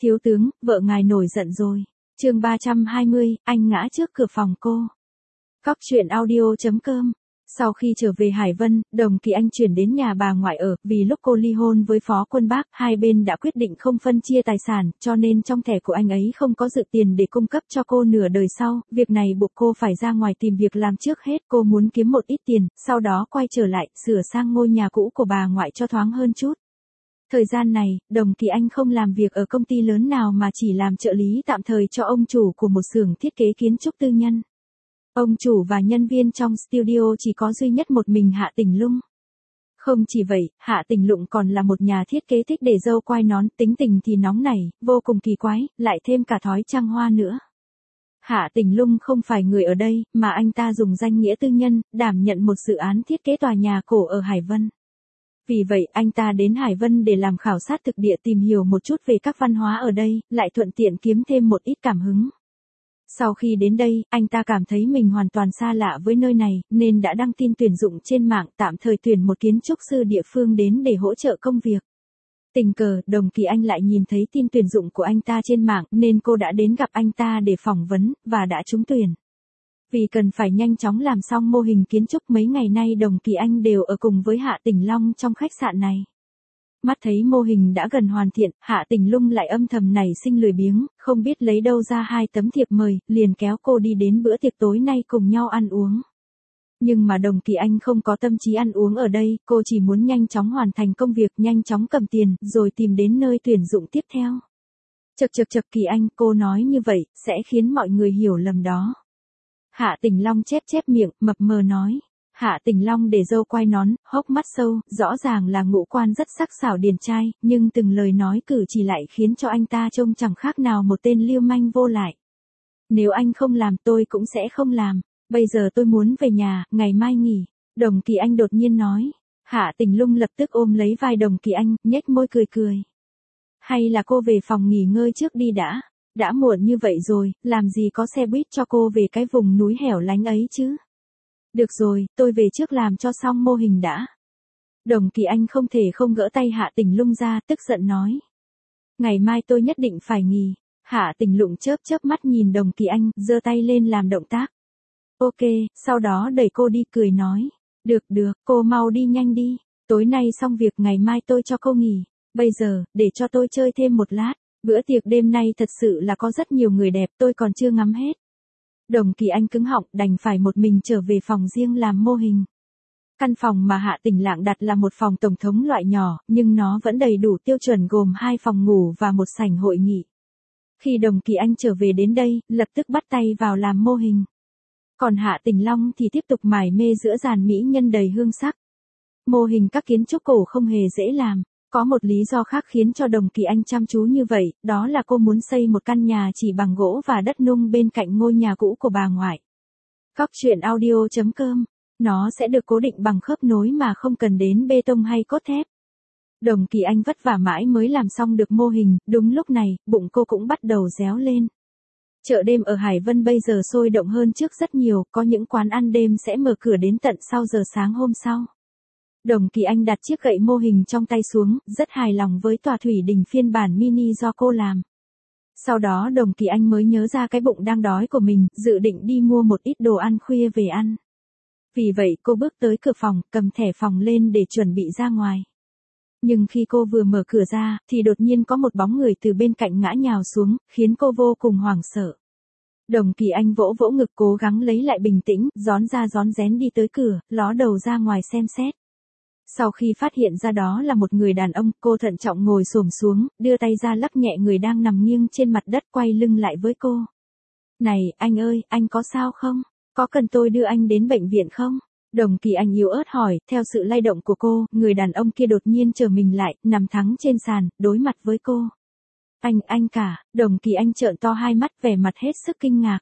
Thiếu tướng, vợ ngài nổi giận rồi. Chương 320, anh ngã trước cửa phòng cô. Cóc truyện audio.com. Sau khi trở về Hải Vân, Đồng Kỳ Anh chuyển đến nhà bà ngoại ở, vì lúc cô ly hôn với Phó Quân Bác, hai bên đã quyết định không phân chia tài sản, cho nên trong thẻ của anh ấy không có dự tiền để cung cấp cho cô nửa đời sau, việc này buộc cô phải ra ngoài tìm việc làm trước hết, cô muốn kiếm một ít tiền, sau đó quay trở lại, sửa sang ngôi nhà cũ của bà ngoại cho thoáng hơn chút. Thời gian này, Đồng Kỳ Anh không làm việc ở công ty lớn nào mà chỉ làm trợ lý tạm thời cho ông chủ của một xưởng thiết kế kiến trúc tư nhân. Ông chủ và nhân viên trong studio chỉ có duy nhất một mình Hạ Tình Lung. Không chỉ vậy, Hạ Tình Lung còn là một nhà thiết kế thích để râu quai nón, tính tình thì nóng nảy, vô cùng kỳ quái, lại thêm cả thói trăng hoa nữa. Hạ Tình Lung không phải người ở đây, mà anh ta dùng danh nghĩa tư nhân, đảm nhận một dự án thiết kế tòa nhà cổ ở Hải Vân. Vì vậy, anh ta đến Hải Vân để làm khảo sát thực địa tìm hiểu một chút về các văn hóa ở đây, lại thuận tiện kiếm thêm một ít cảm hứng. Sau khi đến đây, anh ta cảm thấy mình hoàn toàn xa lạ với nơi này, nên đã đăng tin tuyển dụng trên mạng tạm thời tuyển một kiến trúc sư địa phương đến để hỗ trợ công việc. Tình cờ, Đồng Kỳ Anh lại nhìn thấy tin tuyển dụng của anh ta trên mạng nên cô đã đến gặp anh ta để phỏng vấn, và đã trúng tuyển. Vì cần phải nhanh chóng làm xong mô hình kiến trúc mấy ngày nay Đồng Kỳ Anh đều ở cùng với Hạ Tình Long trong khách sạn này. Mắt thấy mô hình đã gần hoàn thiện, Hạ Tình Lung lại âm thầm nảy sinh lười biếng, không biết lấy đâu ra 2 tấm thiệp mời, liền kéo cô đi đến bữa tiệc tối nay cùng nhau ăn uống. Nhưng mà Đồng Kỳ Anh không có tâm trí ăn uống ở đây, cô chỉ muốn nhanh chóng hoàn thành công việc, nhanh chóng cầm tiền, rồi tìm đến nơi tuyển dụng tiếp theo. Chậc Kỳ Anh, cô nói như vậy, sẽ khiến mọi người hiểu lầm đó. Hạ Tình Long chép miệng, mập mờ nói. Hạ Tình Long để râu quai nón, hốc mắt sâu, rõ ràng là ngũ quan rất sắc sảo điển trai, nhưng từng lời nói cử chỉ lại khiến cho anh ta trông chẳng khác nào một tên lưu manh vô lại. Nếu anh không làm tôi cũng sẽ không làm, bây giờ tôi muốn về nhà, ngày mai nghỉ. Đồng Kỳ Anh đột nhiên nói. Hạ Tình Lung lập tức ôm lấy vai Đồng Kỳ Anh, nhếch môi cười. Hay là cô về phòng nghỉ ngơi trước đi đã. Đã muộn như vậy rồi, làm gì có xe buýt cho cô về cái vùng núi hẻo lánh ấy chứ. Được rồi, tôi về trước làm cho xong mô hình đã. Đồng Kỳ Anh không thể không gỡ tay Hạ Tình Lung ra, tức giận nói. Ngày mai tôi nhất định phải nghỉ. Hạ Tình Lung chớp mắt nhìn Đồng Kỳ Anh, giơ tay lên làm động tác. Ok, sau đó đẩy cô đi cười nói. Được, cô mau đi nhanh đi. Tối nay xong việc ngày mai tôi cho cô nghỉ. Bây giờ, để cho tôi chơi thêm một lát. Bữa tiệc đêm nay thật sự là có rất nhiều người đẹp, tôi còn chưa ngắm hết. Đồng Kỳ Anh cứng họng, đành phải một mình trở về phòng riêng làm mô hình. Căn phòng mà Hạ Tình Lạng đặt là một phòng tổng thống loại nhỏ, nhưng nó vẫn đầy đủ tiêu chuẩn gồm 2 phòng ngủ và một sảnh hội nghị. Khi Đồng Kỳ Anh trở về đến đây, lập tức bắt tay vào làm mô hình. Còn Hạ Tình Long thì tiếp tục mải mê giữa dàn mỹ nhân đầy hương sắc. Mô hình các kiến trúc cổ không hề dễ làm. Có một lý do khác khiến cho Đồng Kỳ Anh chăm chú như vậy, đó là cô muốn xây một căn nhà chỉ bằng gỗ và đất nung bên cạnh ngôi nhà cũ của bà ngoại. Cóc truyện audio.com. Nó sẽ được cố định bằng khớp nối mà không cần đến bê tông hay cốt thép. Đồng Kỳ Anh vất vả mãi mới làm xong được mô hình, đúng lúc này, bụng cô cũng bắt đầu réo lên. Chợ đêm ở Hải Vân bây giờ sôi động hơn trước rất nhiều, có những quán ăn đêm sẽ mở cửa đến tận sau giờ sáng hôm sau. Đồng Kỳ Anh đặt chiếc gậy mô hình trong tay xuống, rất hài lòng với tòa thủy đình phiên bản mini do cô làm. Sau đó Đồng Kỳ Anh mới nhớ ra cái bụng đang đói của mình, dự định đi mua một ít đồ ăn khuya về ăn. Vì vậy cô bước tới cửa phòng, cầm thẻ phòng lên để chuẩn bị ra ngoài. Nhưng khi cô vừa mở cửa ra, thì đột nhiên có một bóng người từ bên cạnh ngã nhào xuống, khiến cô vô cùng hoảng sợ. Đồng Kỳ Anh vỗ ngực cố gắng lấy lại bình tĩnh, rón rén đi tới cửa, ló đầu ra ngoài xem xét. Sau khi phát hiện ra đó là một người đàn ông, cô thận trọng ngồi xổm xuống, đưa tay ra lắc nhẹ người đang nằm nghiêng trên mặt đất, quay lưng lại với cô. Này, anh ơi, anh có sao không? Có cần tôi đưa anh đến bệnh viện không? Đồng Kỳ Anh yếu ớt hỏi, theo sự lay động của cô, người đàn ông kia đột nhiên trở mình lại, nằm thẳng trên sàn, đối mặt với cô. Anh cả, Đồng Kỳ Anh trợn to hai mắt vẻ mặt hết sức kinh ngạc.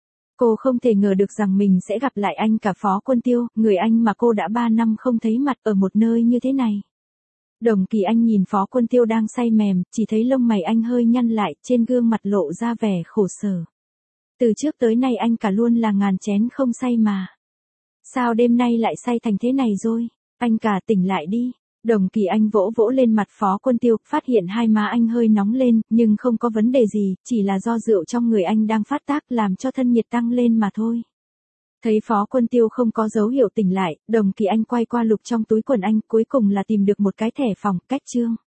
Cô không thể ngờ được rằng mình sẽ gặp lại anh cả Phó Quân Tiêu, người anh mà cô đã 3 năm không thấy mặt ở một nơi như thế này. Đồng Kỳ Anh nhìn Phó Quân Tiêu đang say mềm, chỉ thấy lông mày anh hơi nhăn lại, trên gương mặt lộ ra vẻ khổ sở. Từ trước tới nay anh cả luôn là ngàn chén không say mà. Sao đêm nay lại say thành thế này rồi? Anh cả tỉnh lại đi. Đồng Kỳ Anh vỗ vỗ lên mặt Phó Quân Tiêu, phát hiện hai má anh hơi nóng lên, nhưng không có vấn đề gì, chỉ là do rượu trong người anh đang phát tác làm cho thân nhiệt tăng lên mà thôi. Thấy Phó Quân Tiêu không có dấu hiệu tỉnh lại, Đồng Kỳ Anh quay qua lục trong túi quần anh, cuối cùng là tìm được một cái thẻ phòng, cách trương.